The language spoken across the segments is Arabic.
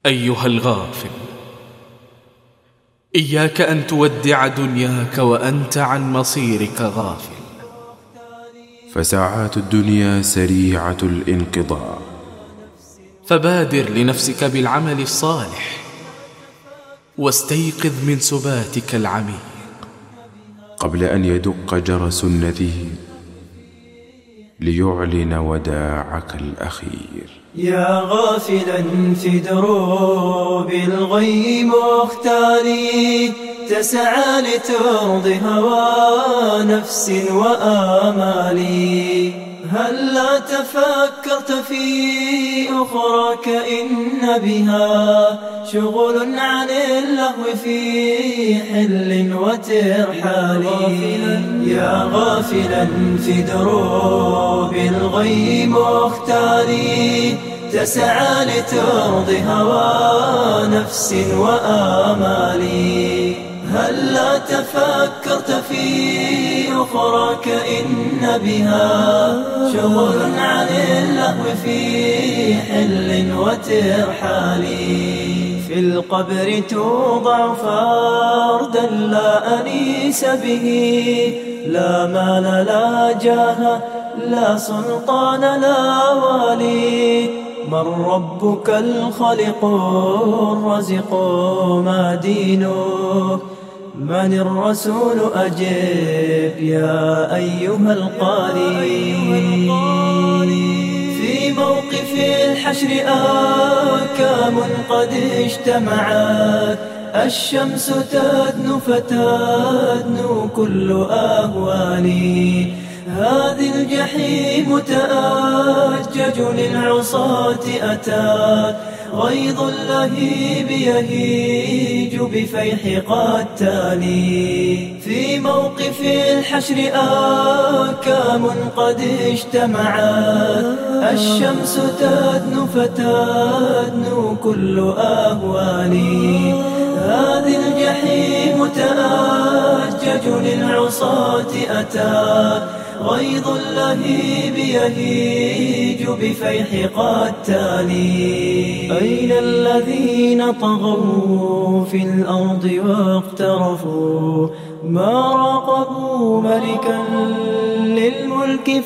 أيها الغافل، إياك أن تودع دنياك وأنت عن مصيرك غافل، فساعات الدنيا سريعة الانقضاء، فبادر لنفسك بالعمل الصالح واستيقظ من سباتك العميق قبل أن يدق جرس النذير ليعلن وداعك الأخير. يا غافلا في دروب الغي مختالي، تسعى لترضي هوى نفس وآمالي، هل لا تفكرت في أخراك إن بها شغل عن اللهو في حل وترحال. يا غافلا في دروب الغي مختالي، تسعى لترضي هوى نفس وآمالي، هل لا تفكرت في أخراك إن بها شغل عن اللهو في حل وترحال. في القبر توضع فردا لا أنيس به، لا مال لا جاه لا سلطان لا والي، من ربك الخالق الرازق ما دينك، من الرسول أجب يا أيها القاري. في موقف الحشر آكام قد اجتمعت، الشمس تدنو فتدنو كل أهوالي، هذه الجحيم تأجج للعصاة أتات، غيظ اللهيب يهيج بفيح قتالي. في موقف الحشر آكام قد اجتمعت، الشمس تدنو فتدنو كل أهوالي، هذه الجحيم تأجج للعصاة أتات، غيظ اللهيب يهيج بفيح قتالي. أين الذين طغوا في الأرض واقترفوا، ما راقبوا ملكا للملك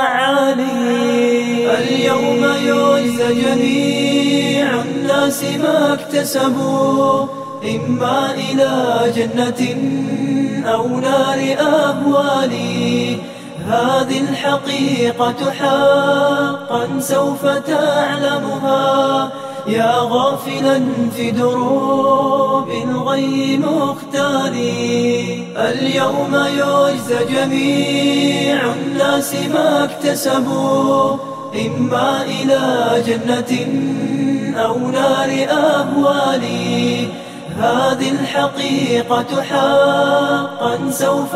فعالي. اليوم يجزى جميع الناس ما اكتسبوا، إما إلى جنة أو نار أهوالي، هذه الحقيقة حقا سوف تعلمها. يا غافلا في دروب الغي مختالي، اليوم يجزى جميع الناس ما اكتسبوا، إما إلى جنة أو نار أهوالي، هذه الحقيقة حقا سوف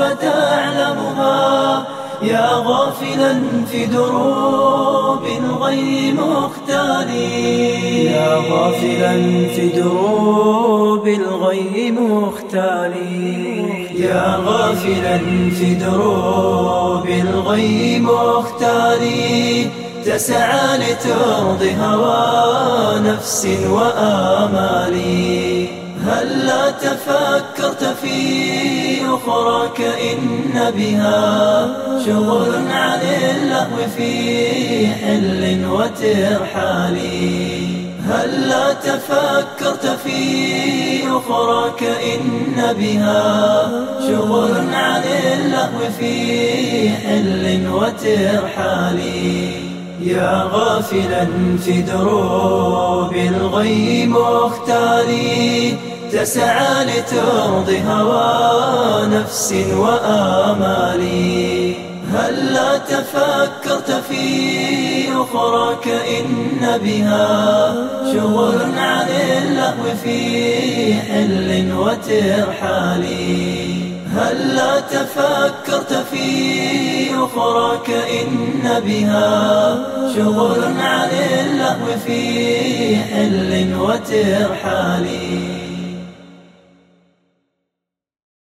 تعلمها. يا غافلا في دروب الغي مختالي، يا غافلا في دروب الغي مختالي، يا غافلا في دروب الغي مختالي، تسعى لترضي هوى نفس وآمالي، هل لا تفكرت في أخراك إن بها شغل عن اللهو في حل وترحال. هل لا تفكرت في أخراك إن بها شغل عن اللهو في حل وترحال. يا غافلا في دروب الغي مختالي، تسعى لترضي هوى نفس وآمالي، هل لا تفكرت في أخراك إن بها شغل عن اللهو في حل وترحال. هل لا تفكرت في أخراك إن بها شغل عن اللهو في حل وترحال.